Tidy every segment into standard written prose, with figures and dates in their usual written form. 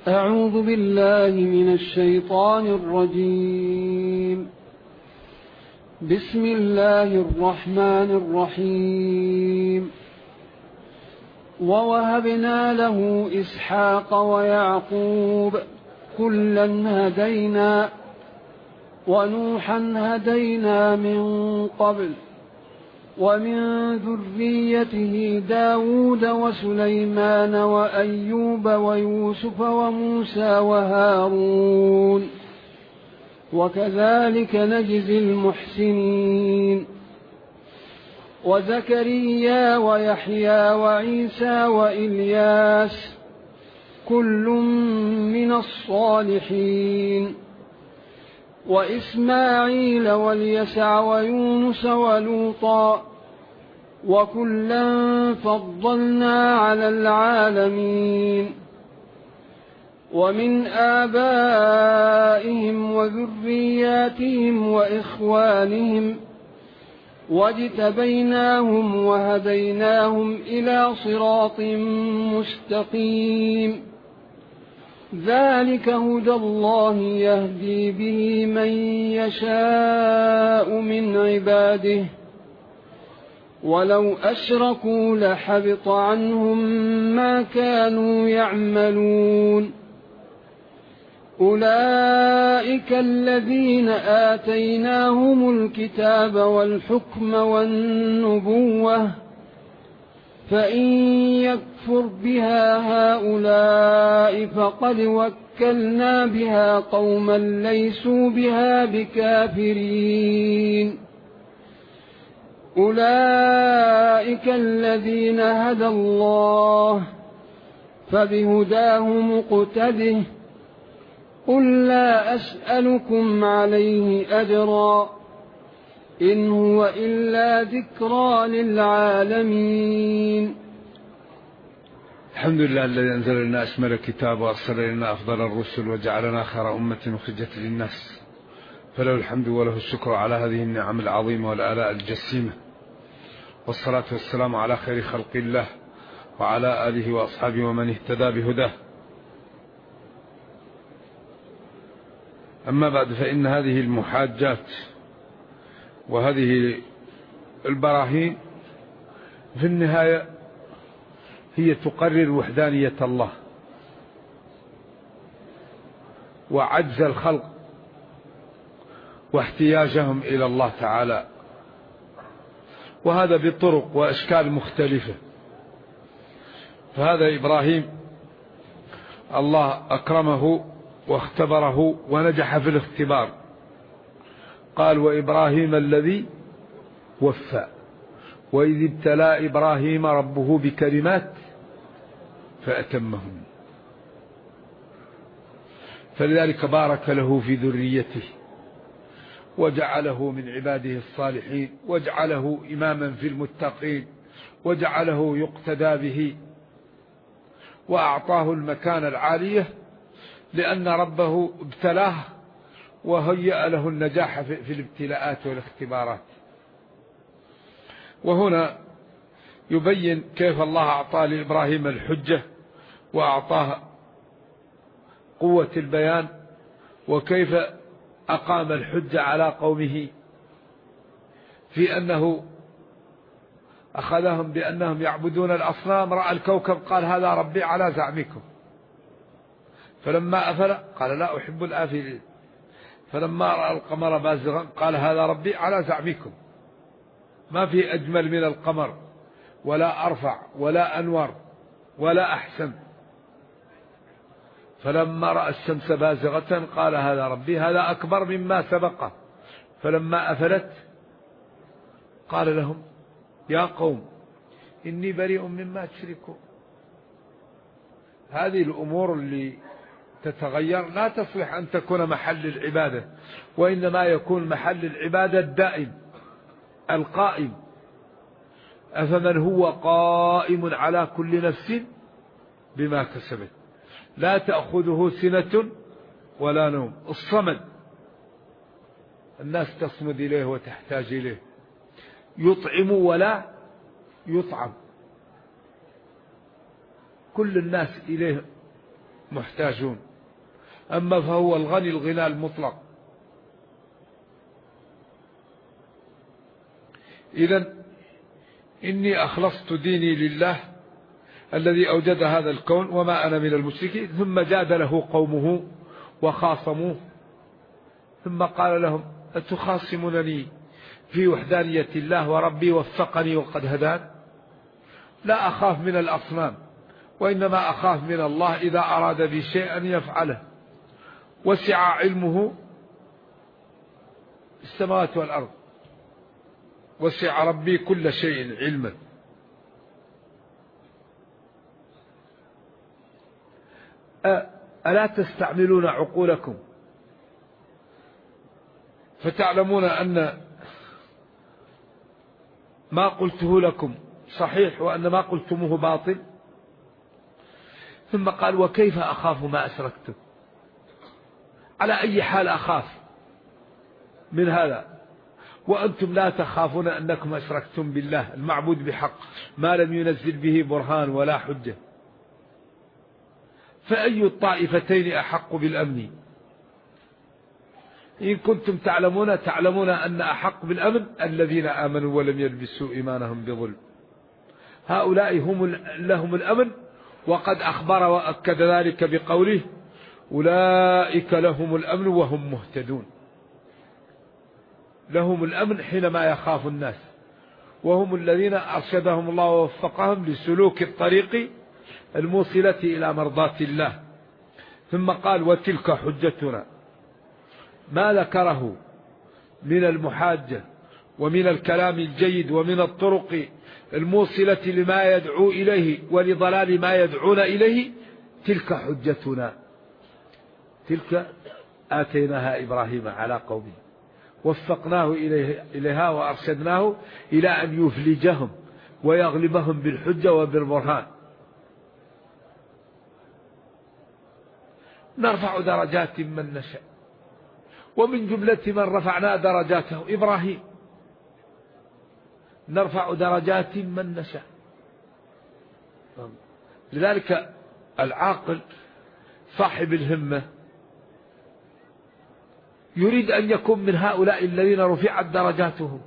أعوذ بالله من الشيطان الرجيم. بسم الله الرحمن الرحيم. ووهبنا له إسحاق ويعقوب كلا هدينا ونوحا هدينا من قبل ومن ذريته داود وسليمان وأيوب ويوسف وموسى وهارون وكذلك نجزي المحسنين وزكريا ويحيى وعيسى وإلياس كل من الصالحين وإسماعيل واليسع ويونس ولوطا وكلا فضلنا على العالمين ومن آبائهم وذرياتهم وإخوانهم واجتبيناهم وهديناهم إلى صراط مستقيم ذلك هدى الله يهدي به من يشاء من عباده ولو أشركوا لحبط عنهم ما كانوا يعملون أولئك الذين آتيناهم الكتاب والحكم والنبوة فإن يكفر بها هؤلاء فقد وكلنا بها قوما ليسوا بها بكافرين أولئك الذين هدى الله فبهداه مقتده قل لا أسألكم عليه أجرا إن هو إلا ذكرى للعالمين. الحمد لله الذي أنزل لنا أشمل الكتاب وأرسل لنا أفضل الرسل وجعلنا خير أمة أخرجت للناس فله الحمد وله الشكر على هذه النعم العظيمة والآلاء الجسيمة والصلاة والسلام على خير خلق الله وعلى آله وأصحابه ومن اهتدى بهداه. أما بعد، فإن هذه المحاجات وهذه البراهين في النهاية هي تقرر وحدانية الله وعجز الخلق واحتياجهم إلى الله تعالى، وهذا بطرق وأشكال مختلفة. فهذا إبراهيم الله أكرمه واختبره ونجح في الاختبار. قال وإبراهيم الذي وفى وإذ ابتلى إبراهيم ربه بكلمات فأتمهم، فلذلك بارك له في ذريته وجعله من عباده الصالحين وجعله إماما في المتقين وجعله يقتدى به وأعطاه المكانة العالية لأن ربه ابتلاه وهيأ له النجاح في الابتلاءات والاختبارات. وهنا يبين كيف الله أعطى لإبراهيم الحجة وأعطاه قوة البيان، وكيف أقام الحجة على قومه في أنه أخذهم بأنهم يعبدون الأصنام. رأى الكوكب قال هذا ربي على زعمكم، فلما أفل قال لا أحب الآفلين، فلما رأى القمر بازغا قال هذا ربي على زعمكم. ما في أجمل من القمر ولا أرفع ولا أنور ولا أحسن. فلما رأى الشمس بازغة قال هذا ربي هذا أكبر مما سبقه. فلما أفلت قال لهم يا قوم إني بريء مما تشركون. هذه الأمور اللي تتغير لا تصلح أن تكون محل العبادة، وإنما يكون محل العبادة الدائم القائم. أفمن هو قائم على كل نفس بما كسبت لا تأخذه سنة ولا نوم. الصمد الناس تصمد إليه وتحتاج إليه، يطعم ولا يطعم، كل الناس إليه محتاجون، أما فهو الغني الغنى المطلق. إذن إني أخلصت ديني لله الذي أوجد هذا الكون وما أنا من المشركين. ثم جادله قومه وخاصموه، ثم قال لهم أتخاصمونني في وحدانية الله وربي وفقني وقد هدان؟ لا أخاف من الأصنام، وإنما أخاف من الله إذا أراد بي شيئا يفعله، وسع علمه السماوات والأرض، وسع ربي كل شيء علما. ألا تستعملون عقولكم فتعلمون أن ما قلته لكم صحيح وأن ما قلتموه باطل؟ ثم قال وكيف أخاف ما أشركتم؟ على أي حال أخاف من هذا وأنتم لا تخافون أنكم أشركتم بالله المعبود بحق ما لم ينزل به برهان ولا حجة؟ فأي الطائفتين أحق بالأمن؟ إن كنتم تعلمون أن أحق بالأمن الذين آمنوا ولم يلبسوا إيمانهم بظلم. هؤلاء لهم الأمن، وقد أخبر وأكد ذلك بقوله أولئك لهم الأمن وهم مهتدون. لهم الأمن حينما يخاف الناس، وهم الذين أرشدهم الله ووفقهم لسلوك الطريق الموصلة إلى مرضاة الله. ثم قال وتلك حجتنا، ما ذكره من المحاجة ومن الكلام الجيد ومن الطرق الموصلة لما يدعو إليه ولضلال ما يدعون إليه، تلك حجتنا، تلك آتيناها إبراهيم على قومه وفقناه إليها وأرشدناه إلى أن يفلجهم ويغلبهم بالحجة وبالبرهان. نرفع درجات من نشاء، ومن جملة من رفعنا درجاته إبراهيم. نرفع درجات من نشاء. لذلك العاقل صاحب الهمة يريد أن يكون من هؤلاء الذين رفعت درجاتهم.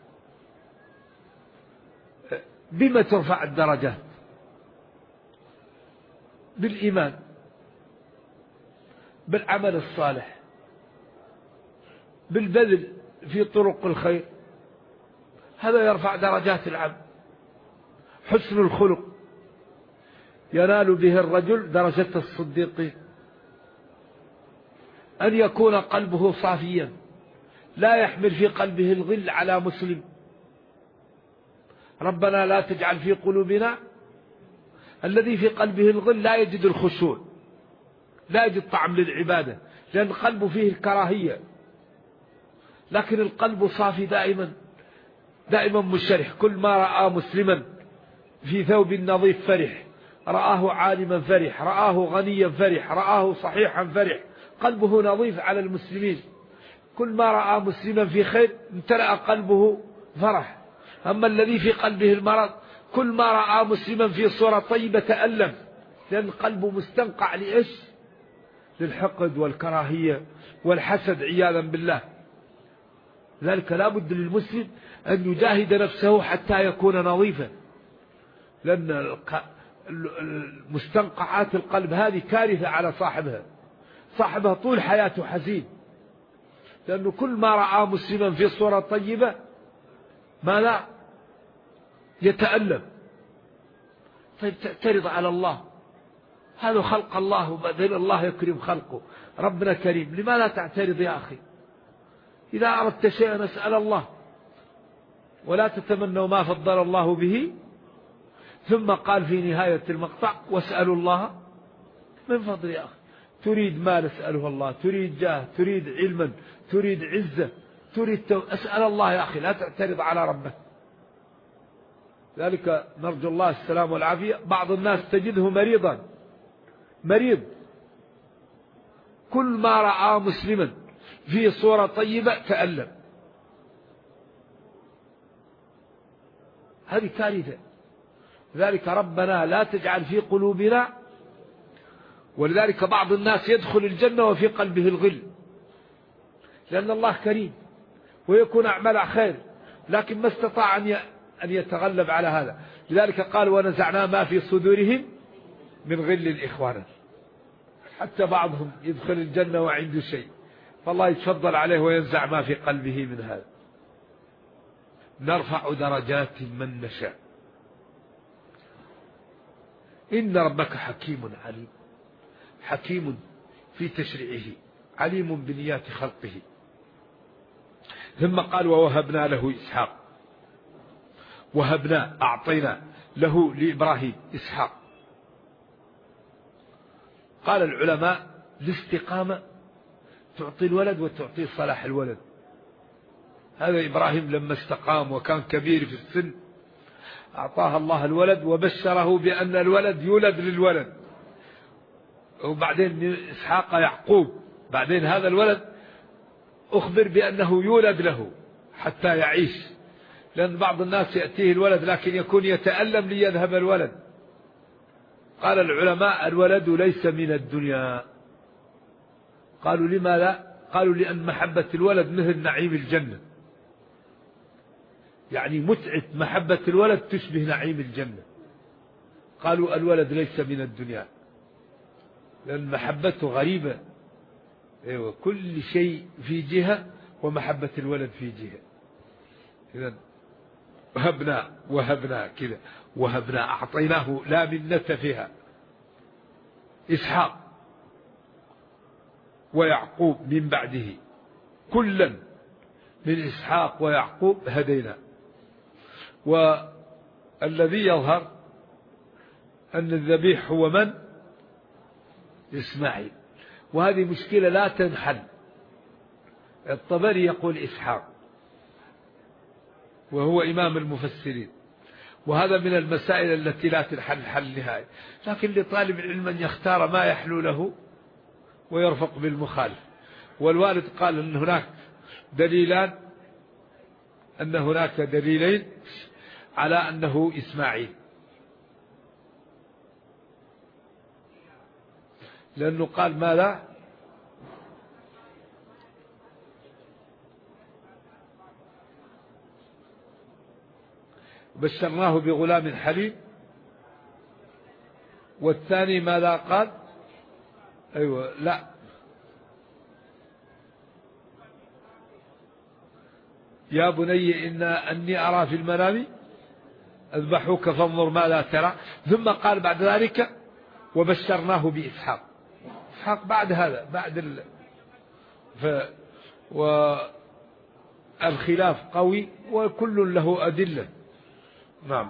بما ترفع الدرجات؟ بالإيمان، بالعمل الصالح، بالبذل في طرق الخير، هذا يرفع درجات العبد. حسن الخلق ينال به الرجل درجة الصديقين. أن يكون قلبه صافيا لا يحمل في قلبه الغل على مسلم. ربنا لا تجعل في قلوبنا، الذي في قلبه الغل لا يجد الخشوع، لا يجد طعم للعبادة، لأن قلبه فيه الكراهية. لكن القلب صافي دائما مشرح. كل ما رأى مسلما في ثوب نظيف فرح، رآه عالما فرح، رآه غنيا فرح، رآه صحيحا فرح. قلبه نظيف على المسلمين. كل ما رأى مسلما في خير امتلأ قلبه فرح. أما الذي في قلبه المرض كل ما رأى مسلما في صورة طيبة تألم، لأن قلبه مستنقع لإيش؟ للحقد والكراهية والحسد عياذا بالله. لذلك لا بد للمسلم أن يجاهد نفسه حتى يكون نظيفا، لأن مستنقعات القلب هذه كارثة على صاحبها طول حياته حزين، لأنه كل ما رأى مسلما في صورة طيبة ما لا يتألم. طيب تعترض على الله، هذا خلق الله وبعدين الله يكرم خلقه، ربنا كريم، لماذا تعترض يا أخي؟ إذا أردت شيئا اسأل الله، ولا تتمنوا ما فضل الله به. ثم قال في نهاية المقطع واسألوا الله من فضل. يا أخي تريد مال اسأله الله، تريد جاه، تريد علما، تريد عزة، تريد اسأل الله يا أخي، لا تعترض على ربك. ذلك نرجو الله السلام والعافية. بعض الناس تجده مريض، كل ما رأى مسلما في صورة طيبة تألم. هذه كارثة. ذلك ربنا لا تجعل في قلوبنا ولذلك بعض الناس يدخل الجنة وفي قلبه الغل، لأن الله كريم ويكون أعمال خير، لكن ما استطاع أن يتغلب على هذا. لذلك قال ونزعنا ما في صدورهم من غل إخوانا. حتى بعضهم يدخل الجنة وعنده شيء، فالله يتفضل عليه وينزع ما في قلبه من هذا. نرفع درجات من نشاء إن ربك حكيم عليم، حكيم في تشريعه، عليم بنيات خلقه. ثم قال ووهبنا له إسحاق، وهبنا أعطينا له لإبراهيم إسحاق. قال العلماء الاستقامة تعطي الولد وتعطي صلاح الولد. هذا إبراهيم لما استقام وكان كبير في السن أعطاه الله الولد وبشره بأن الولد يولد للولد، وبعدين إسحاق يعقوب، بعدين هذا الولد أخبر بأنه يولد له حتى يعيش، لأن بعض الناس يأتيه الولد لكن يكون يتألم ليذهب الولد. قال العلماء الولد ليس من الدنيا. قالوا لماذا؟ قالوا لأن محبة الولد مثل نعيم الجنة، يعني متعة محبة الولد تشبه نعيم الجنة. قالوا الولد ليس من الدنيا لأن محبته غريبة. أيوة، كل شيء في جهة ومحبة الولد في جهة. إذن وهبنا كذا، وهبنا أعطيناه لا منة فيها إسحاق ويعقوب من بعده، كلا من إسحاق ويعقوب هدينا. والذي يظهر أن الذبيح هو من؟ إسماعيل، وهذه مشكلة لا تنحل. الطبري يقول إسحاق وهو إمام المفسرين، وهذا من المسائل التي لا تنحل حل نهائي، لكن لطالب العلم أن يختار ما يحلو له ويرفق بالمخالف. والوالد قال أن هناك دليلين على أنه إسماعيل، لأنه قال ماذا؟ بشرناه بغلام حليم. والثاني ماذا قال؟ أيوة لا، يا بني أني أرى في المنام أذبحوك فانظر ماذا ترى. ثم قال بعد ذلك وبشرناه بإسحاق. إسحاق بعد هذا والخلاف قوي وكل له أدلة. نعم،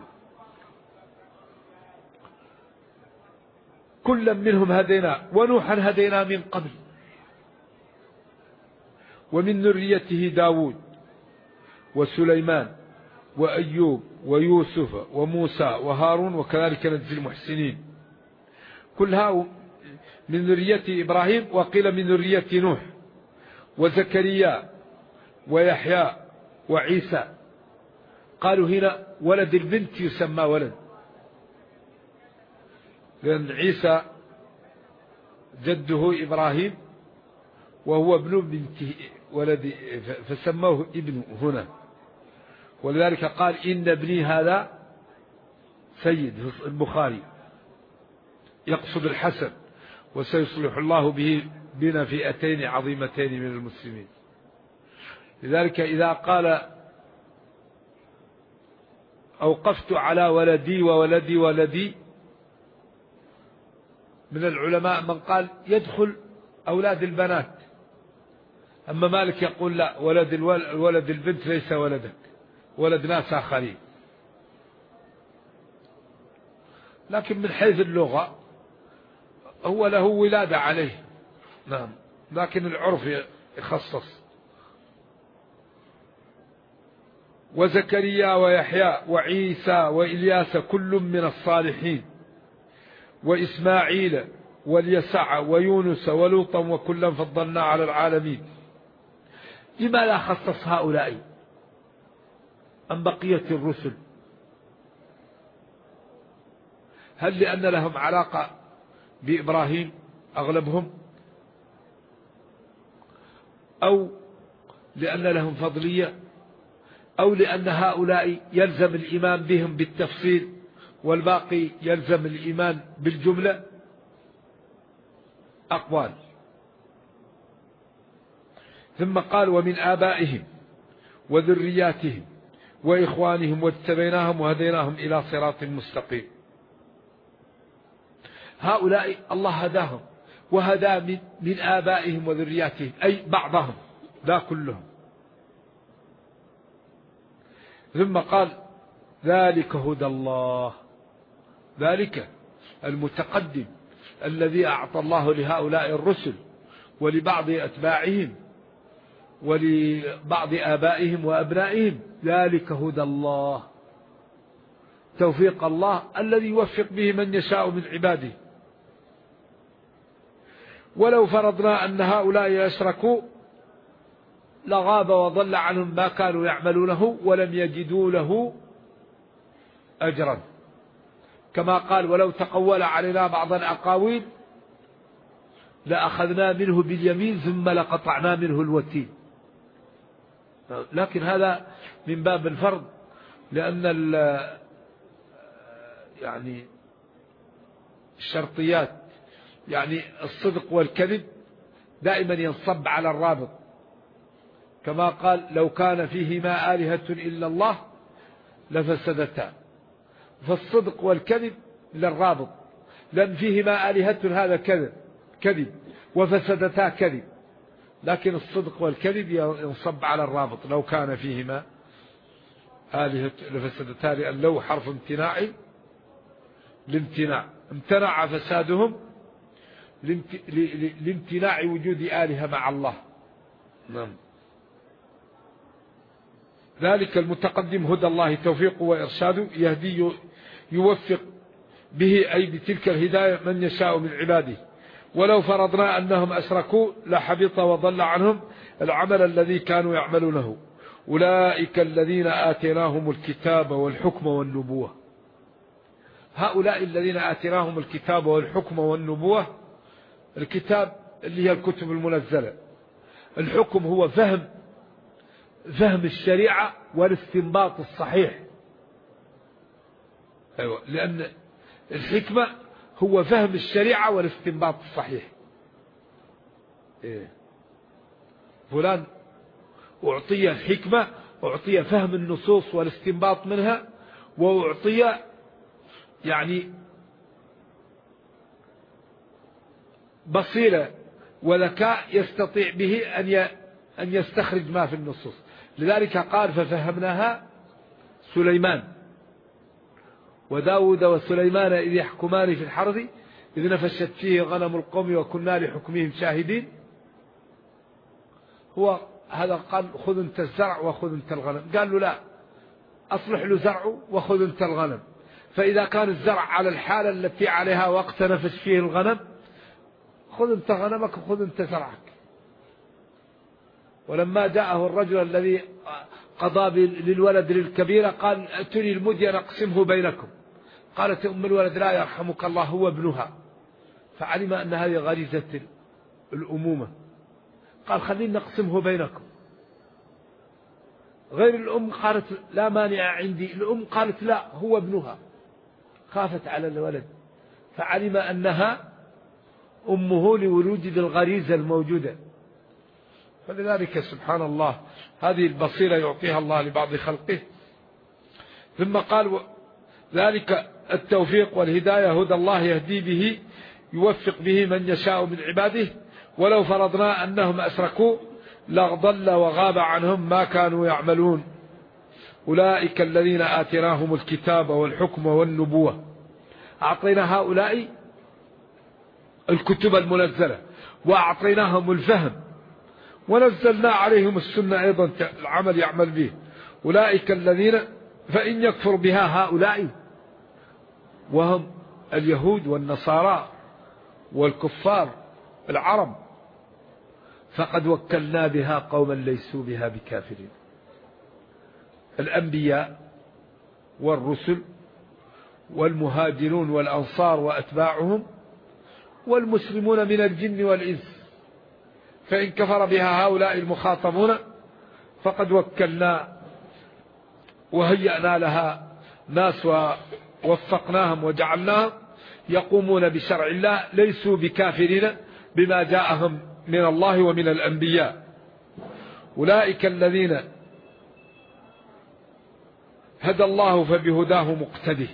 كلا منهم هدينا، ونوحا هدينا من قبل، ومن ذريته داود وسليمان وأيوب ويوسف وموسى وهارون وكذلك نجزي المحسنين. كلها من ذرية إبراهيم، وقيل من ذرية نوح وزكريا ويحيى وعيسى. قالوا هنا ولد البنت يسمى ولد، لأن عيسى جده إبراهيم وهو ابن بنته ولد، فسموه ابن هنا. ولذلك قال إن ابني هذا سيد في البخاري يقصد الحسن، وسيصلح الله به بنا فئتين عظيمتين من المسلمين. لذلك إذا قال أوقفت على ولدي وولدي ولدي، من العلماء من قال يدخل أولاد البنات، أما مالك يقول لا، ولد البنت ليس ولدك، ولد ناس آخرين. لكن من حيث اللغة هو له ولادة عليه. نعم، لكن العرف يخصص. وزكريا ويحيى وعيسى وإلياس كل من الصالحين، وإسماعيل واليسع ويونس ولوطا وكلا فضلنا على العالمين. لما لا خصص هؤلاء عن بقية الرسل؟ هل لأن لهم علاقة بإبراهيم أغلبهم، أو لأن لهم فضلية، أو لأن هؤلاء يلزم الإيمان بهم بالتفصيل والباقي يلزم الإيمان بالجملة. أقوال. ثم قال ومن آبائهم وذرياتهم وإخوانهم واجتبيناهم وهديناهم إلى صراط مستقيم. هؤلاء الله هداهم وهدى من آبائهم وذرياتهم، أي بعضهم لا كلهم. ثم قال ذلك هدى الله، ذلك المتقدم الذي أعطى الله لهؤلاء الرسل ولبعض أتباعهم ولبعض آبائهم وأبنائهم، ذلك هدى الله، توفيق الله الذي يوفق به من يشاء من عباده. ولو فرضنا أن هؤلاء أشركوا لغاب وضل عنهم ما كانوا يعملونه ولم يجدوا له أجرا، كما قال ولو تقول علينا بعض الأقاويل لأخذنا منه باليمين ثم لقطعنا منه الوتين. لكن هذا من باب الفرض، لأن يعني الشرطيات، يعني الصدق والكذب دائما ينصب على الرابط، كما قال لو كان فيهما آلهة إلا الله لفسدتا، فالصدق والكذب للرابط، لأن فيهما آلهة هذا كذب وفسدتا كذب، لكن الصدق والكذب ينصب على الرابط، لو كان فيهما آلهة لفسدتا، لأن لو حرف امتناع لامتناع، امتنع فسادهم لامتناع وجود آلهة مع الله. نعم. ذلك المتقدم هدى الله توفيقه وإرشاده، يهدي يوفق به أي بتلك الهداية من يشاء من عباده. ولو فرضنا أنهم أشركوا لحبط وضل عنهم العمل الذي كانوا يعملونه. أولئك الذين آتيناهم الكتاب والحكم والنبوة. هؤلاء الذين آتيناهم الكتاب والحكم والنبوة، الكتاب اللي هي الكتب المنزلة، الحكم هو فهم الشريعة والاستنباط الصحيح. أيوة، لأن الحكمة هو فهم الشريعة والاستنباط الصحيح. فلان أعطي الحكمة، أعطي فهم النصوص والاستنباط منها، وأعطي يعني بصيرة وذكاء يستطيع به أن يستخرج ما في النصوص. لذلك قال ففهمناها سليمان وداود وسليمان إذ يحكمان في الحرث إذ نفشت فيه غنم القوم وكنا لحكمهم شاهدين. هو هذا قال خذ انت الزرع وخذ انت الغنم، قال له لا، أصلح له زرعه وخذ انت الغنم، فإذا كان الزرع على الحالة التي عليها وقت نفش فيه الغنم خذ انت غنمك وخذ انت زرعك. ولما جاءه الرجل الذي قضى للولد للكبيرة قال ائتني المدين نقسمه بينكم، قالت أم الولد لا يرحمك الله هو ابنها، فعلم أن هذه غريزة الأمومة، قال خلينا نقسمه بينكم. غير الأم قالت لا مانع عندي، الأم قالت لا هو ابنها، خافت على الولد، فعلم أنها أمه لوجود الغريزة الموجودة. فلذلك سبحان الله هذه البصيرة يعطيها الله لبعض خلقه. ثم قال ذلك التوفيق والهداية هدى الله يهدي به يوفق به من يشاء من عباده. ولو فرضنا أنهم أشركوا لضل وغاب عنهم ما كانوا يعملون. أولئك الذين آتيناهم الكتاب والحكم والنبوة، أعطينا هؤلاء الكتب المنزلة وأعطيناهم الفهم ونزلنا عليهم السنة أيضا العمل يعمل به. أولئك الذين فإن يكفر بها هؤلاء وهم اليهود والنصارى والكفار العرب فقد وكلنا بها قوما ليسوا بها بكافرين. الأنبياء والرسل والمهاجرون والأنصار وأتباعهم والمسلمون من الجن والإنس. فإن كفر بها هؤلاء المخاطبون فقد وكلنا وهيأنا لها ناس ووفقناهم وجعلناهم يقومون بشرع الله، ليسوا بكافرين بما جاءهم من الله ومن الأنبياء. أولئك الذين هدى الله فبهداه مقتده.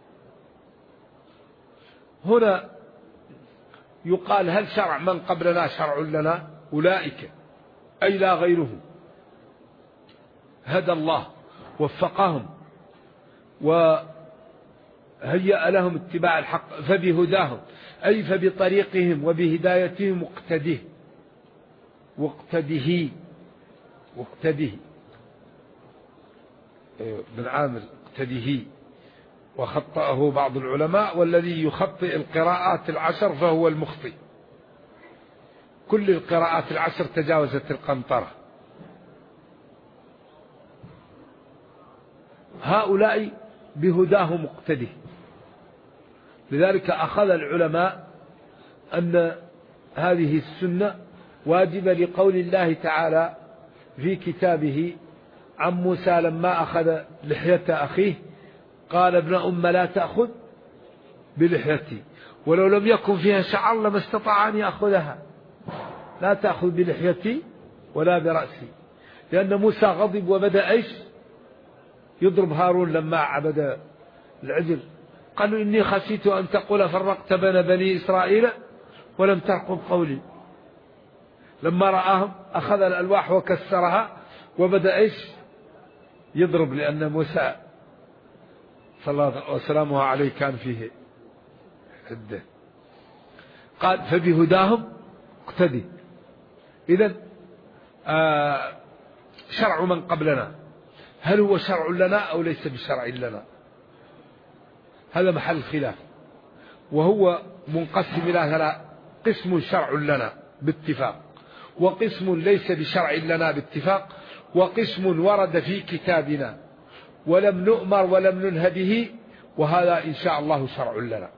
هنا يقال هل شرع من قبلنا شرع لنا؟ أولئك أي لا غيرهم هدى الله وفقهم وهيأ لهم اتباع الحق، فبهداهم أي فبطريقهم وبهدايتهم واقتده بن عامر اقتده، وخطأه بعض العلماء، والذي يخطئ القراءات العشر فهو المخطئ. كل القراءات العشر تجاوزت القنطرة. هؤلاء بهداه مقتده. لذلك أخذ العلماء أن هذه السنة واجبة لقول الله تعالى في كتابه عن موسى لما أخذ لحية أخيه قال ابن أم لا تأخذ بلحيتي، ولو لم يكن فيها شعر لما استطاع أن يأخذها، لا تأخذ بلحيتي ولا برأسي، لأن موسى غضب وبدأ إيش يضرب هارون لما عبد العجل. قالوا إني خشيت أن تقول فرقت بين بني إسرائيل ولم ترقب قولي. لما رآهم أخذ الألواح وكسرها وبدأ إيش يضرب، لأن موسى صلى الله وسلامه عليه كان فيه حده. قال فبهداهم اقتدي. إذن شرع من قبلنا هل هو شرع لنا أو ليس بشرع لنا؟ هذا محل خلاف، وهو منقسم إلى ثلاث: قسم شرع لنا باتفاق، وقسم ليس بشرع لنا باتفاق، وقسم ورد في كتابنا ولم نؤمر ولم ننه به، وهذا إن شاء الله شرع لنا.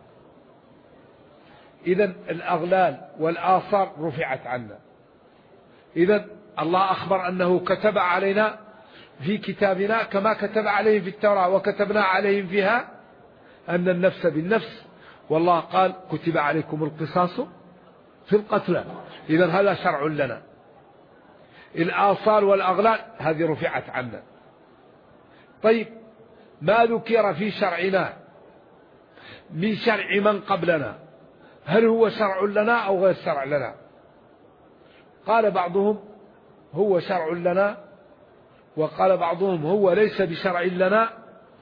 إذن الأغلال والآثار رفعت عنا. إذن الله أخبر أنه كتب علينا في كتابنا كما كتب عليهم في التوراة، وكتبنا عليهم فيها أن النفس بالنفس، والله قال كتب عليكم القصاص في القتلى. إذن هذا شرع لنا. الآثار والأغلال هذه رفعت عنا. طيب ما ذكر في شرعنا من شرع من قبلنا هل هو شرع لنا أو غير شرع لنا؟ قال بعضهم هو شرع لنا، وقال بعضهم هو ليس بشرع لنا.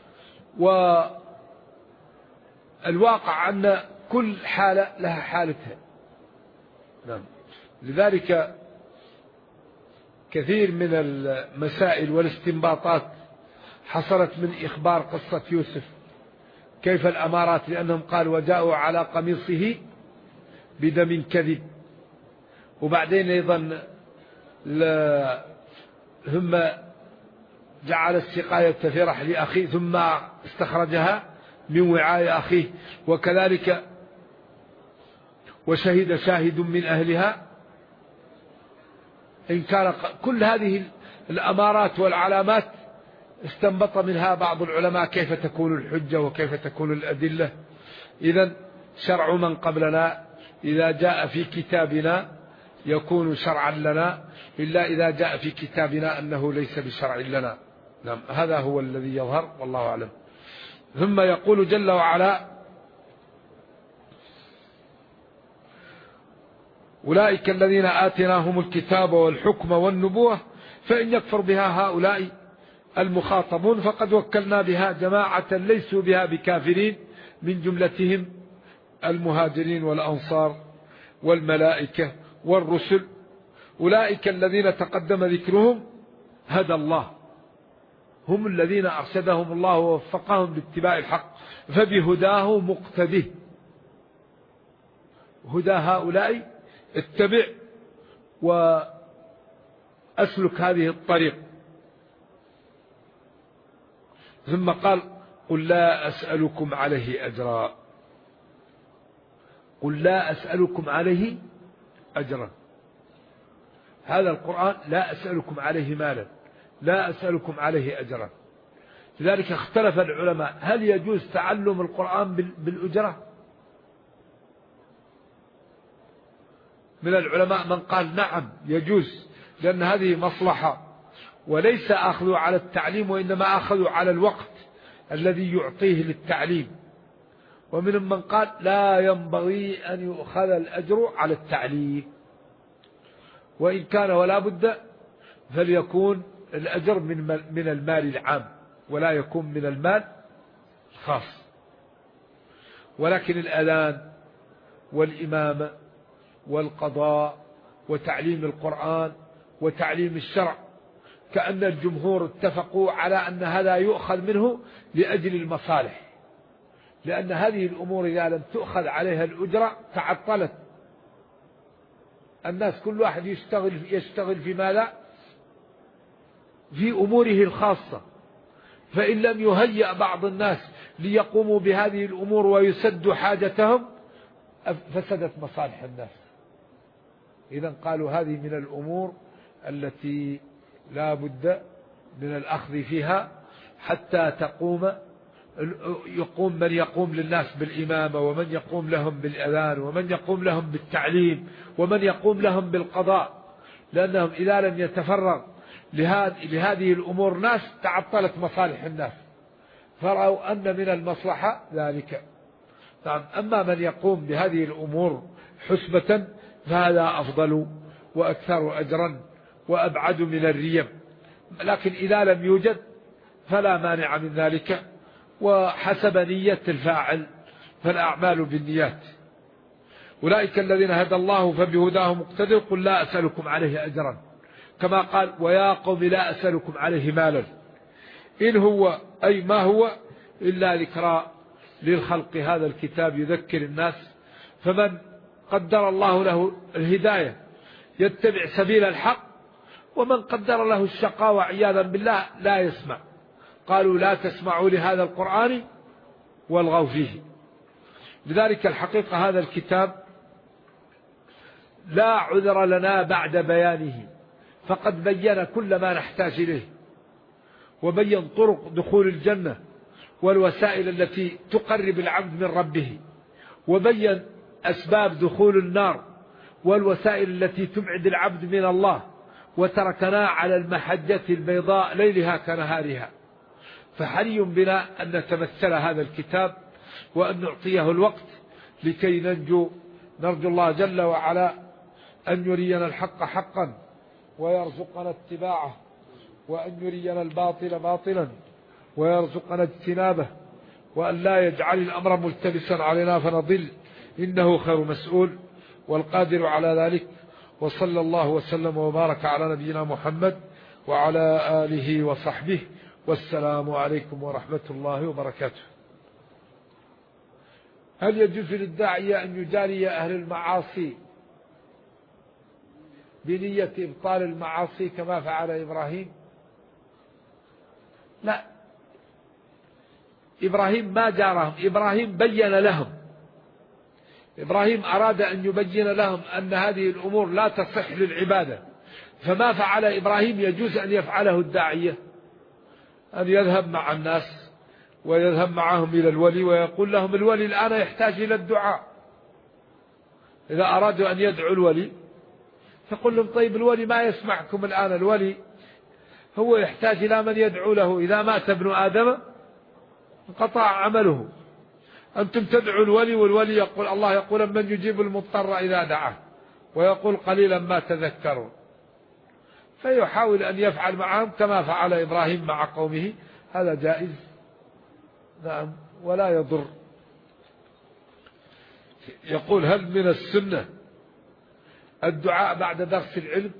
والواقع أن كل حالة لها حالتها. نعم. لذلك كثير من المسائل والاستنباطات حصلت من إخبار قصة يوسف كيف الأمارات، لأنهم قالوا وجاءوا على قميصه بدم كذب. وبعدين أيضا ثم جعل السقاية في رحل أخيه ثم استخرجها من وعاء أخيه، وكذلك وشهد شاهد من أهلها إن كان. كل هذه الأمارات والعلامات استنبط منها بعض العلماء كيف تكون الحجة وكيف تكون الأدلة. إذن شرع من قبلنا إذا جاء في كتابنا يكون شرعا لنا، إلا إذا جاء في كتابنا أنه ليس بشرع لنا. نعم، هذا هو الذي يظهر والله أعلم. ثم يقول جل وعلا أولئك الذين آتيناهم الكتاب والحكم والنبوة فإن يكفر بها هؤلاء المخاطبون فقد وكلنا بها جماعة ليسوا بها بكافرين من جملتهم المهاجرين والأنصار والملائكة والرسل. أولئك الذين تقدم ذكرهم هدى الله، هم الذين أرشدهم الله ووفقهم لاتباع الحق، فبهداه مقتده. هدى هؤلاء اتبع وأسلك هذه الطريق. ثم قال قل لا أسألكم عليه أجرا. قل لا أسألكم عليه أجرا. هذا القرآن لا أسألكم عليه مالا، لا أسألكم عليه أجرا. لذلك اختلف العلماء هل يجوز تعلم القرآن بالأجرة؟ من العلماء من قال نعم يجوز، لأن هذه مصلحة، وليس أخذوا على التعليم وإنما أخذوا على الوقت الذي يعطيه للتعليم. ومن من قال لا ينبغي أن يؤخذ الأجر على التعليم، وإن كان ولا بد فليكون الأجر من المال العام ولا يكون من المال الخاص. ولكن الأذان والإمامة والقضاء وتعليم القرآن وتعليم الشرع كأن الجمهور اتفقوا على أن هذا يؤخذ منه لأجل المصالح، لأن هذه الأمور إذا لم تؤخذ عليها الأجرة تعطلت. الناس كل واحد يشتغل في ماذا؟ في أموره الخاصة. فإن لم يهيأ بعض الناس ليقوموا بهذه الأمور ويسدوا حاجتهم فسدت مصالح الناس. إذن قالوا هذه من الأمور التي لا بد من الأخذ فيها حتى يقوم من يقوم للناس بالإمامة، ومن يقوم لهم بالأذان، ومن يقوم لهم بالتعليم، ومن يقوم لهم بالقضاء. لأنهم إذا لم يتفرغ لهذه الأمور ناس تعطلت مصالح الناس، فرأوا أن من المصلحة ذلك. نعم. أما من يقوم بهذه الأمور حسبة فهذا أفضل وأكثر أجرا وأبعد من الريب. لكن إذا لم يوجد فلا مانع من ذلك، وحسب نية الفاعل، فالأعمال بالنيات. أولئك الذين هدى الله فبهداه مقتدر قل لا أسألكم عليه أجرا، كما قال ويا قوم لا أسألكم عليه مالا إن هو أي ما هو إلا ذكرى للخلق. هذا الكتاب يذكر الناس، فمن قدر الله له الهداية يتبع سبيل الحق، ومن قدر له الشقاء وعياذا بالله لا يسمع. قالوا لا تسمعوا لهذا القرآن والغوا فيه. لذلك الحقيقة هذا الكتاب لا عذر لنا بعد بيانه، فقد بين كل ما نحتاج إليه، وبين طرق دخول الجنة والوسائل التي تقرب العبد من ربه، وبين أسباب دخول النار والوسائل التي تبعد العبد من الله، وتركنا على المحجة البيضاء ليلها كنهارها. فحري بنا أن نتمثل هذا الكتاب وأن نعطيه الوقت لكي نرجو الله جل وعلا أن يرينا الحق حقا ويرزقنا اتباعه، وأن يرينا الباطل باطلا ويرزقنا اجتنابه، وأن لا يجعل الأمر ملتبسا علينا فنضل، إنه خير مسؤول والقادر على ذلك. وصلى الله وسلم وبارك على نبينا محمد وعلى آله وصحبه، والسلام عليكم ورحمة الله وبركاته. هل يجوز للداعية أن يجاري أهل المعاصي بنية إبطال المعاصي كما فعل إبراهيم؟ لا، إبراهيم ما جارهم، إبراهيم بين لهم. إبراهيم أراد أن يبين لهم أن هذه الأمور لا تصح للعبادة، فما فعل إبراهيم يجوز أن يفعله الداعية، أن يذهب مع الناس ويذهب معهم إلى الولي ويقول لهم الولي الآن يحتاج إلى الدعاء. إذا أرادوا أن يدعوا الولي فقل لهم طيب الولي ما يسمعكم الآن، الولي هو يحتاج إلى من يدعو له. إذا مات ابن آدم انقطع عمله. أنتم تدعوا الولي والولي يقول الله يقول من يجيب المضطر إذا دعاه، ويقول قليلا ما تذكرون. فيحاول أن يفعل معهم كما فعل إبراهيم مع قومه، هذا جائز نعم ولا يضر. يقول هل من السنة الدعاء بعد درس العلم؟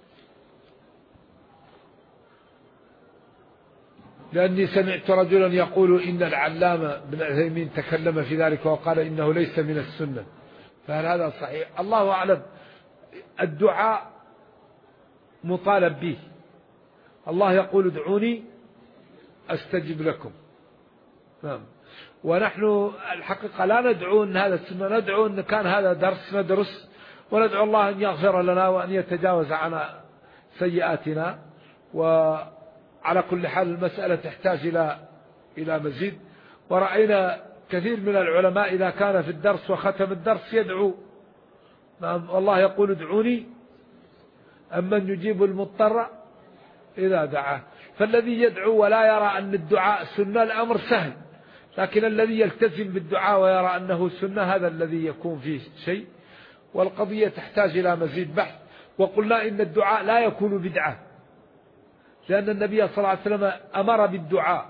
لأني سمعت رجلا يقول إن العلامة بن عثيمين تكلم في ذلك وقال إنه ليس من السنة، فهل هذا صحيح؟ الله أعلم. الدعاء مطالب به، الله يقول ادعوني أستجب لكم. نعم. ونحن الحقيقة لا ندعو أن هذا السنة، ندعو أن كان هذا درس ندرس، وندعو الله أن يغفر لنا وأن يتجاوز عن سيئاتنا. وعلى كل حال المسألة تحتاج إلى مزيد. ورأينا كثير من العلماء إذا كان في الدرس وختم الدرس يدعو، والله يقول ادعوني أمن يجيب المضطر إذا دعاه. فالذي يدعو ولا يرى أن الدعاء سنة الأمر سهل، لكن الذي يلتزم بالدعاء ويرى أنه سنة هذا الذي يكون فيه شيء. والقضية تحتاج إلى مزيد بحث. وقلنا إن الدعاء لا يكون بدعة، لأن النبي صلى الله عليه وسلم أمر بالدعاء،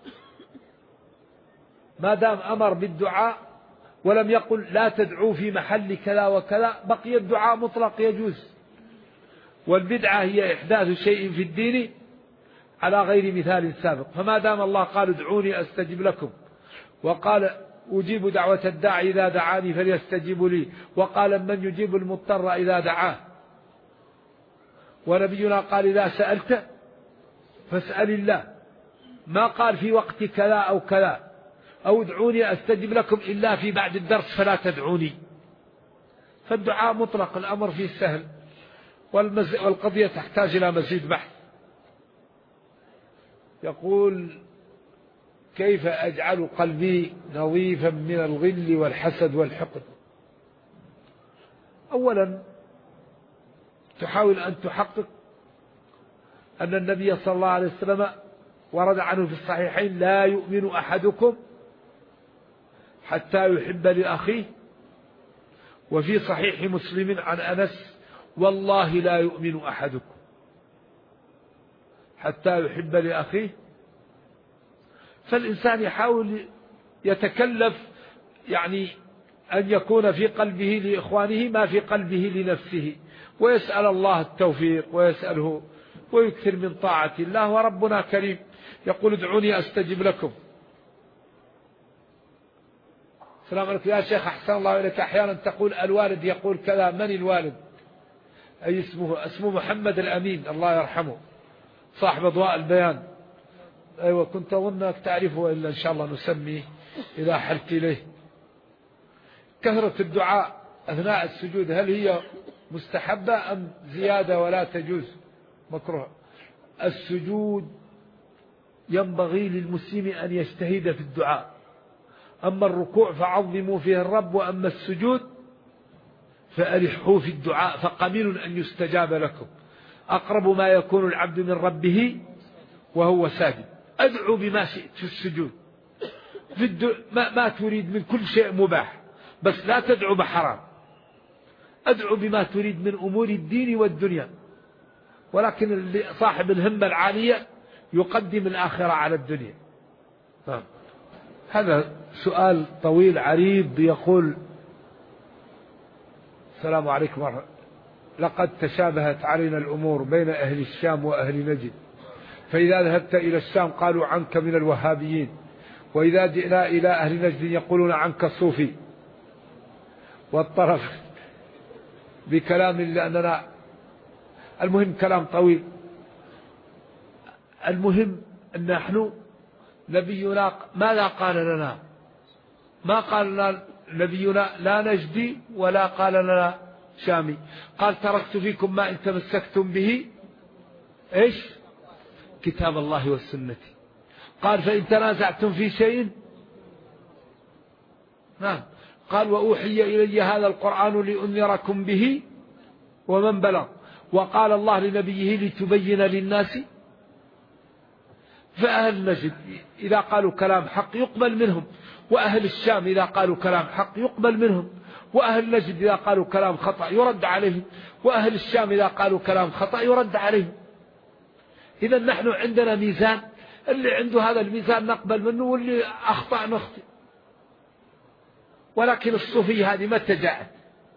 ما دام أمر بالدعاء ولم يقل لا تدعو في محل كذا وكذا، بقي الدعاء مطلق يجوز. والبدعة هي إحداث شيء في الدين على غير مثال سابق. فما دام الله قال ادعوني أستجب لكم، وقال أجيب دعوة الداعي إذا دعاني فليستجيبوا لي، وقال من يجيب المضطر إذا دعاه، ونبينا قال إذا سألت فاسأل الله، ما قال في وقت كذا أو كذا أو ادعوني أستجب لكم إلا في بعد الدرس فلا تدعوني. فالدعاء مطلق، الأمر فيه سهل، والقضية تحتاج إلى مزيد بحث. يقول كيف أجعل قلبي نظيفا من الغل والحسد والحقد؟ أولا تحاول أن تحقق أن النبي صلى الله عليه وسلم ورد عنه في الصحيحين لا يؤمن أحدكم حتى يحب لأخيه، وفي صحيح مسلم عن أنس والله لا يؤمن أحدكم حتى يحب لأخيه. فالإنسان يحاول يتكلف يعني أن يكون في قلبه لإخوانه ما في قلبه لنفسه، ويسأل الله التوفيق ويسأله ويكثر من طاعة الله. وربنا كريم يقول ادعوني أستجب لكم. السلام عليكم يا شيخ، أحسن الله إليك، أحيانا تقول الوالد يقول كذا، من الوالد؟ أي اسمه محمد الأمين الله يرحمه صاحب أضواء البيان. أيوة كنت أظنك تعرفه، إلا إن شاء الله نسميه إذا حلت إليه. كثرة الدعاء أثناء السجود هل هي مستحبة أم زيادة ولا تجوز مكروه؟ السجود ينبغي للمسلم أن يجتهد في الدعاء، أما الركوع فعظموا فيه الرب، وأما السجود فألحوا في الدعاء فقليل أن يستجاب لكم. أقرب ما يكون العبد من ربه وهو ساجد. أدعو بما شئت في السجود، ما تريد من كل شيء مباح، بس لا تدعو بحرام. أدعو بما تريد من أمور الدين والدنيا، ولكن صاحب الهمة العالية يقدم الآخرة على الدنيا. هذا سؤال طويل عريض. يقول السلام عليكم ورحمة الله، لقد تشابهت علينا الأمور بين أهل الشام وأهل نجد، فإذا ذهبت إلى الشام قالوا عنك من الوهابيين، وإذا جئنا إلى أهل نجد يقولون عنك صوفي. والطرف بكلام لأننا المهم كلام طويل. المهم أن نحن نبينا ماذا قال لنا؟ ما قال لنا نبينا لا نجدي ولا قال لنا شامي، قال تركت فيكم ما إن تمسكتم به إيش؟ كتاب الله والسنة. قال فإن تنازعتم في شيء نعم، قال وأوحي إلي هذا القرآن لأنذركم به ومن بلغ، وقال الله لنبيه لتبين للناس. فأهل نجد إذا قالوا كلام حق يقبل منهم، وأهل الشام إذا قالوا كلام حق يقبل منهم، وأهل نجد إذا قالوا كلام خطأ يرد عليهم، وأهل الشام إذا قالوا كلام خطأ يرد عليهم. إذا نحن عندنا ميزان، اللي عنده هذا الميزان نقبل منه، واللي أخطأ نخطئ. ولكن الصوفية هذه متى جاءت؟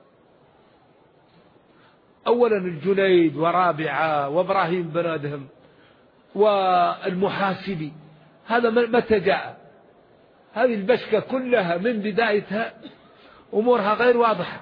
أولا الجنيد ورابعة وإبراهيم بن أدهم والمحاسبي، هذا متى جاء؟ هذه البشكة كلها من بدايتها أمورها غير واضحة.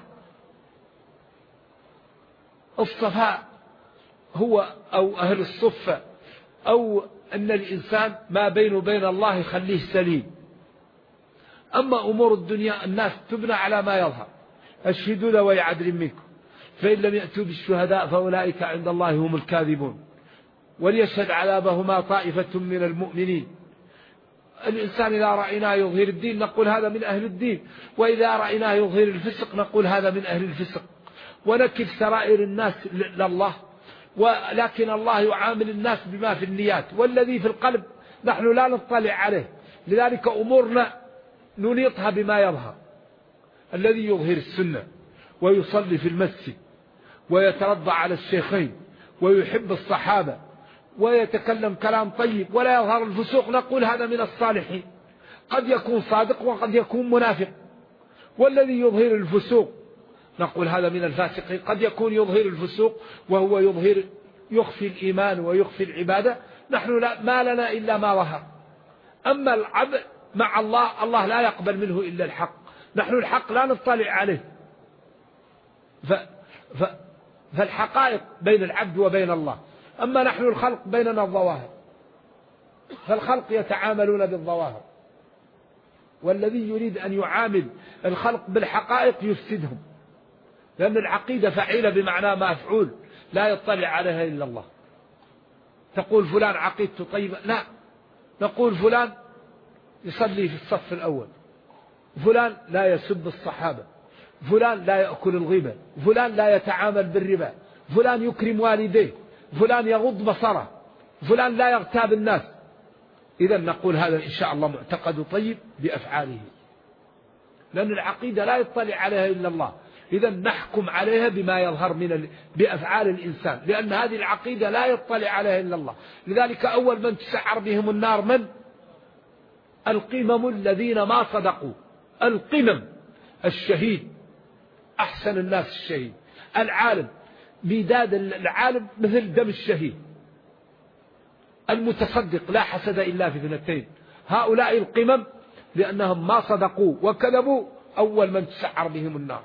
الصفاء هو أو أهل الصفة، أو أن الإنسان ما بينه وبين الله يخليه سليم. أما أمور الدنيا الناس تبنى على ما يظهر. أشهدوا ذوي عدل منكم فإن لم يأتوا بالشهداء فأولئك عند الله هم الكاذبون وليشهد عذابهما طائفة من المؤمنين. الإنسان إذا رأيناه يظهر الدين نقول هذا من أهل الدين، وإذا رأيناه يظهر الفسق نقول هذا من أهل الفسق، ونكل سرائر الناس لله. ولكن الله يعامل الناس بما في النيات، والذي في القلب نحن لا نطلع عليه. لذلك أمورنا ننيطها بما يظهر. الذي يظهر السنة ويصلي في المسجد ويترضى على الشيخين ويحب الصحابة ويتكلم كلام طيب ولا يظهر الفسوق نقول هذا من الصالحين. قد يكون صادق وقد يكون منافق. والذي يظهر الفسوق نقول هذا من الفاسقين. قد يكون يظهر الفسوق وهو يخفي الإيمان ويخفي العبادة. نحن ما لنا إلا ما ظهر. أما العبد مع الله، الله لا يقبل منه إلا الحق. نحن الحق لا نطلع عليه. فالحقائق بين العبد وبين الله. أما نحن الخلق بيننا الظواهر، فالخلق يتعاملون بالظواهر، والذي يريد أن يعامل الخلق بالحقائق يفسدهم، لأن العقيدة فعيلة بمعنى مفعول لا يطلع عليها إلا الله. تقول فلان عقيدته طيبة، لا، نقول فلان يصلي في الصف الأول، فلان لا يسب الصحابة، فلان لا يأكل الغيبة، فلان لا يتعامل بالربا، فلان يكرم والديه، فلان يغض بصره، فلان لا يغتاب الناس. إذا نقول هذا إن شاء الله معتقد طيب بأفعاله، لأن العقيدة لا يطلع عليها إلا الله. إذا نحكم عليها بما يظهر بأفعال الإنسان، لأن هذه العقيدة لا يطلع عليها إلا الله. لذلك أول من تسعر بهم النار من؟ القمم الذين ما صدقوا. القمم الشهيد، أحسن الناس الشهيد. العالم، ميداد العالم مثل دم الشهيد. المتصدق لا حسد إلا في اثنتين. هؤلاء القمم لأنهم ما صدقوا وكذبوا أول من تسعر بهم النار.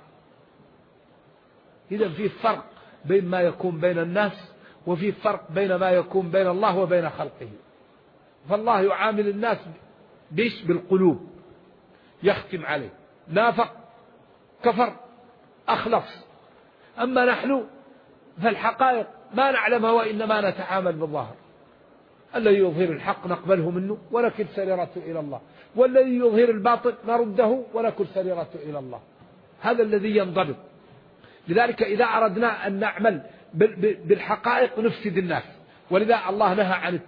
إذن في فرق بين ما يكون بين الناس، وفي فرق بين ما يكون بين الله وبين خلقه. فالله يعامل الناس بالقلوب، يختم عليه، نافق، كفر، أخلص. أما نحن فالحقائق ما نعلمها وإنما نتعامل بالظاهر. الذي يظهر الحق نقبله منه ونكل سريرته إلى الله، والذي يظهر الباطل نرده ونكل سريرته إلى الله. هذا الذي ينضبط. لذلك إذا أردنا أن نعمل بالحقائق نفسد الناس. ولذا الله نهى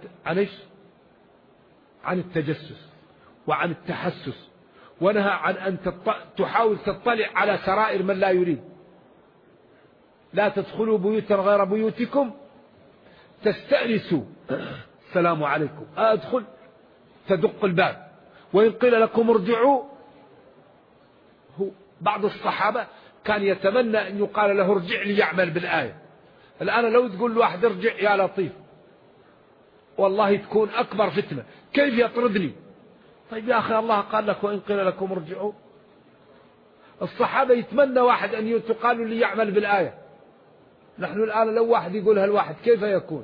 عن التجسس وعن التحسس، ونهى عن أن تحاول تطلع على سرائر من لا يريد. لا تدخلوا بيوتا غير بيوتكم تستأنسوا، السلام عليكم، أدخل تدق الباب، وإن قيل لكم ارجعوا. بعض الصحابة كان يتمنى أن يقال له ارجع ليعمل بالآية. الآن لو تقول لواحد ارجع يا لطيف والله تكون أكبر فتنة، كيف يطردني؟ طيب يا أخي الله قال لك وإن قيل لكم ارجعوا. الصحابة يتمنى واحد أن يتقال ليعمل بالآية. نحن الآن لو واحد يقولها الواحد كيف يكون؟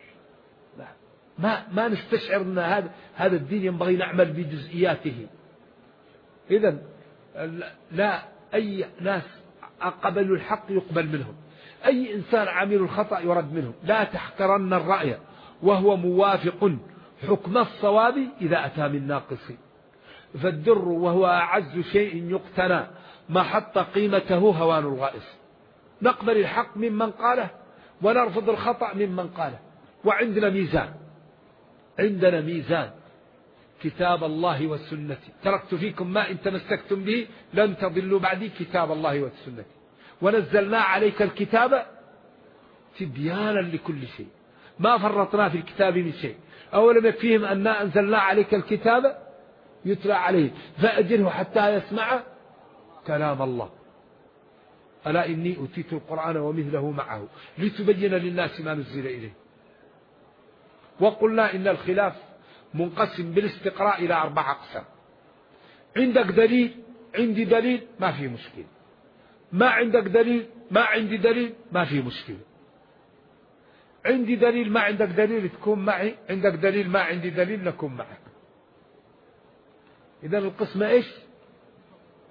ما نستشعر أن هذا الدين ينبغي نعمل بجزئياته. إذن لا، أي ناس قبلوا الحق يقبل منهم، أي إنسان عمل الخطأ يرد منه. لا تحقرن الرأي وهو موافق حكم الصواب إذا أتى من ناقص، فالدر وهو أعز شيء يقتنى ما حط قيمته هوان الغائص. نقبل الحق ممن قاله ونرفض الخطأ ممن قاله. وعندنا ميزان، عندنا ميزان، كتاب الله والسنة. تركت فيكم ما إن تمسكتم به لن تضلوا بعدي، كتاب الله والسنة. ونزلنا عليك الكتاب تبيانا لكل شيء، ما فرطنا في الكتاب من شيء. أولم يكفيهم أن أنزلنا عليك الكتاب يتلى عليه فأجره حتى يسمع كلام الله. ألا إني أوتيت القرآن ومثله معه لتبين للناس ما نزل إليه. وقلنا إن الخلاف منقسم بالاستقراء إلى 4 أقسام. عندك دليل، عندي دليل، ما في مشكلة. ما عندك دليل، ما عندي دليل، ما في مشكلة. عندي دليل ما عندك دليل تكون معي، عندك دليل ما عندي دليل نكون معك. إذن القسمة إيش؟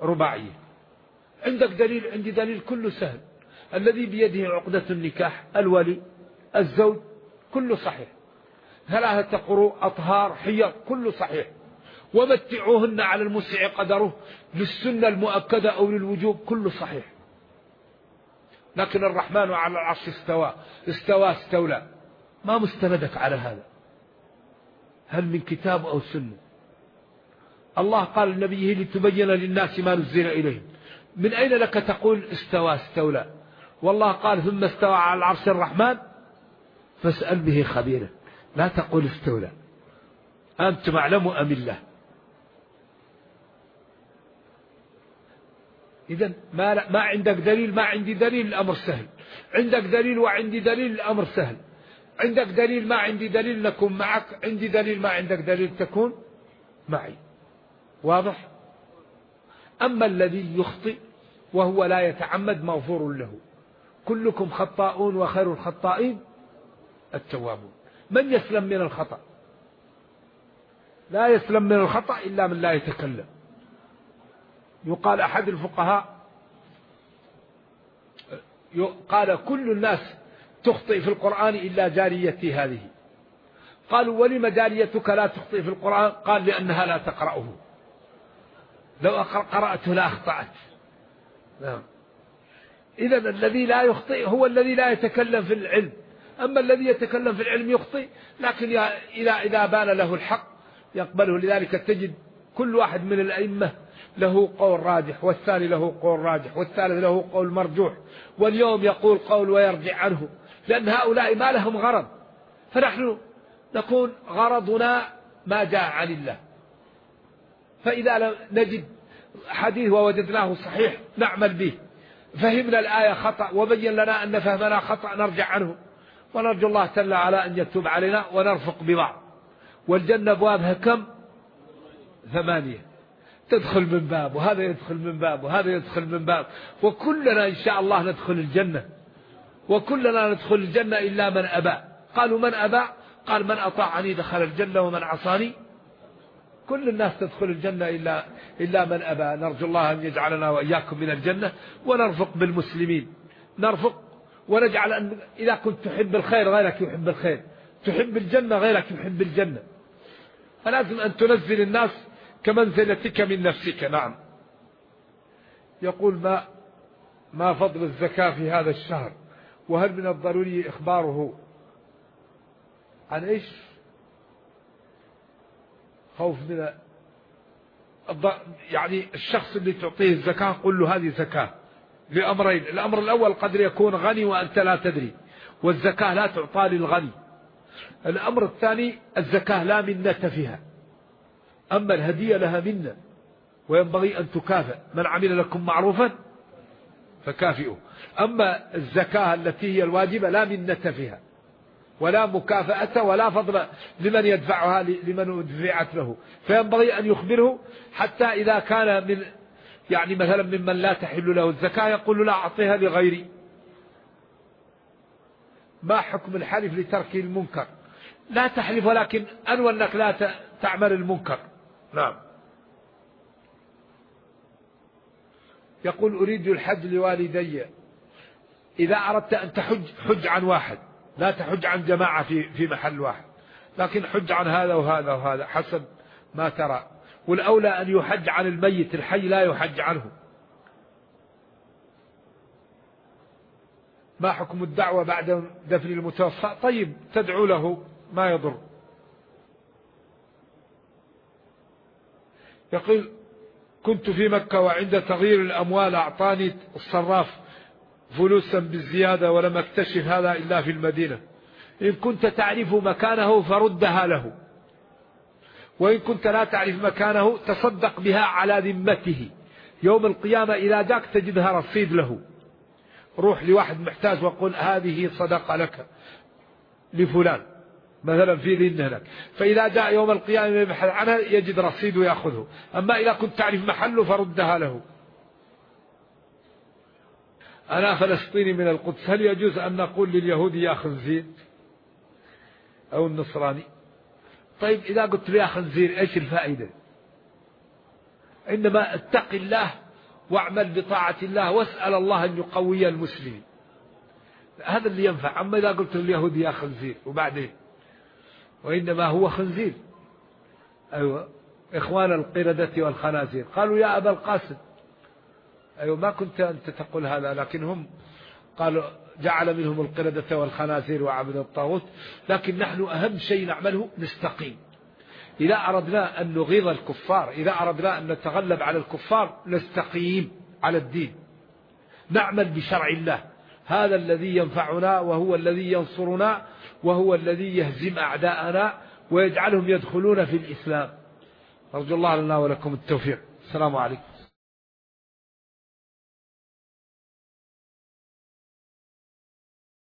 رباعية. عندك دليل؟ عندي دليل كله سهل. الذي بيده عقدة النكاح، الولي، الزوج، كله صحيح. 3 قروء، أطهار، حيض، كله صحيح. ومتعوهن على المسع قدره، للسنة المؤكدة أو للوجوب، كله صحيح. لكن الرحمن على العرش استوى استولى، ما مستندك على هذا؟ هل من كتاب أو سنة؟ الله قال لنبيه لتبين للناس ما نزل إليهم. من أين لك تقول استولى؟ والله قال ثم استوى على العرش الرحمن فاسأل به خبيرا. لا تقول استولى، أنتم أعلم أم الله؟ إذن ما عندك دليل، ما عندي دليل، الأمر سهل. عندك دليل وعندي دليل، الأمر سهل. عندك دليل ما عندي دليل، نكون معك. عندي دليل ما عندك دليل، تكون معي. واضح؟ أما الذي يخطئ وهو لا يتعمد مغفور له. كلكم خطاؤون وخير الخطائين التوابون. من يسلم من الخطأ؟ لا يسلم من الخطأ إلا من لا يتكلم. يقال أحد الفقهاء قال كل الناس تخطئ في القرآن إلا جاريتي هذه. قالوا ولم جاريتك لا تخطئ في القرآن؟ قال لأنها لا تقرأه، لو قرأته لا أخطأت. نعم. إذن الذي لا يخطئ هو الذي لا يتكلم في العلم. أما الذي يتكلم في العلم يخطئ، لكن إذا بان له الحق يقبله. لذلك تجد كل واحد من الأئمة له قول راجح، والثاني له قول راجح، والثالث له قول مرجوح، واليوم يقول قول ويرجع عنه، لأن هؤلاء ما لهم غرض. فنحن نكون غرضنا ما جاء عن الله. فإذا نجد حديث ووجدناه صحيح نعمل به، فهمنا الآية خطأ وبين لنا أن فهمنا خطأ نرجع عنه، ونرجو الله تعالى على أن يتوب علينا ونرفق ببعض. والجنة أبوابها كم؟ 8. تدخل من باب، وهذا يدخل من باب، وهذا يدخل من باب، وكلنا إن شاء الله ندخل الجنة. وكلنا ندخل الجنة إلا من أبى. قالوا من أبى؟ قال من أطاعني دخل الجنة ومن عصاني. كل الناس تدخل الجنة إلا من أبى. نرجو الله أن يجعلنا وإياكم من الجنة، ونرفق بالمسلمين، نرفق ونجعل أن إذا كنت تحب الخير غيرك يحب الخير، تحب الجنة غيرك يحب الجنة. فلازم أن تنزل الناس كمنزلتك من نفسك. نعم. يقول ما فضل الزكاة في هذا الشهر؟ وهل من الضروري إخباره عن إيش؟ خوف من يعني الشخص اللي تعطيه الزكاة قل له هذه زكاة لأمرين. الأمر الأول قد يكون غني وأنت لا تدري، والزكاة لا تعطى للغني. الأمر الثاني الزكاة لا منة فيها، أما الهدية لها منة، وينبغي أن تكافئ. من عمل لكم معروفا فكافئوا. أما الزكاة التي هي الواجبة لا منة فيها، ولا مكافأة ولا فضل لمن يدفعها لمن دفعت له. فينبغي أن يخبره، حتى إذا كان من يعني مثلا ممن لا تحل له الزكاة يقول له لا أعطيها لغيري. ما حكم الحلف لترك المنكر؟ لا تحلف، ولكن أنوى أنك لا تعمل المنكر. نعم. يقول أريد الحج لوالدي. إذا أردت أن تحج حج عن واحد، لا تحج عن جماعة في محل واحد، لكن حج عن هذا وهذا وهذا حسب ما ترى. والأولى أن يحج عن الميت، الحي لا يحج عنه. ما حكم الدعوة بعد دفن المتوفى؟ طيب تدعو له ما يضر. يقول كنت في مكة وعند تغيير الأموال أعطاني الصراف فلوسا بالزيادة ولم أكتشف هذا إلا في المدينة. إن كنت تعرف مكانه فردها له، وإن كنت لا تعرف مكانه تصدق بها على ذمته. يوم القيامة إذا جاك تجدها رصيد له. روح لواحد محتاج وقل هذه صدقة لك لفلان مثلا في ذهن هناك، فإذا جاء يوم القيامة يبحث عنها يجد رصيد ويأخذه. أما إذا كنت تعرف محله فردها له. أنا فلسطيني من القدس، هل يجوز أن نقول لليهودي يا خنزير أو النصراني؟ طيب إذا قلت له يا خنزير إيش الفائدة؟ إنما اتق الله واعمل بطاعة الله واسأل الله أن يقوي المسلمين. هذا اللي ينفع. أما إذا قلت اليهود يا خنزير وبعدين، وإنما هو خنزير. أيوة، إخوان القردة والخنازير قالوا يا أبا القاسم. أيوة، ما كنت أنت تقول هذا، لكن هم قالوا جعل منهم القردة والخنازير وعبد الطاغوت. لكن نحن أهم شيء نعمله نستقيم. إذا أردنا أن نغيظ الكفار، إذا أردنا أن نتغلب على الكفار، نستقيم على الدين، نعمل بشرع الله. هذا الذي ينفعنا، وهو الذي ينصرنا، وهو الذي يهزم أعداءنا ويجعلهم يدخلون في الإسلام. أرجو الله لنا ولكم التوفيق. السلام عليكم.